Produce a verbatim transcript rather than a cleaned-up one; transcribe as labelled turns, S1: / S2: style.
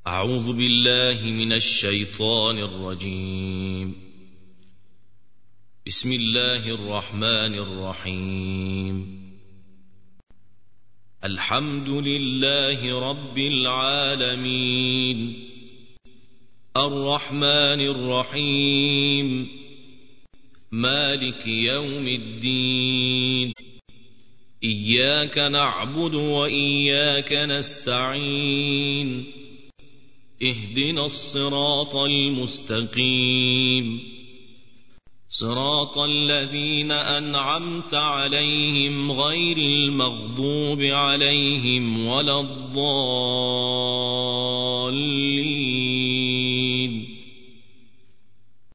S1: أعوذ بالله من الشيطان الرجيم. بسم الله الرحمن الرحيم. الحمد لله رب العالمين الرحمن الرحيم مالك يوم الدين إياك نعبد وإياك نستعين اهدنا الصراط المستقيم صراط الذين أنعمت عليهم غير المغضوب عليهم ولا الضالين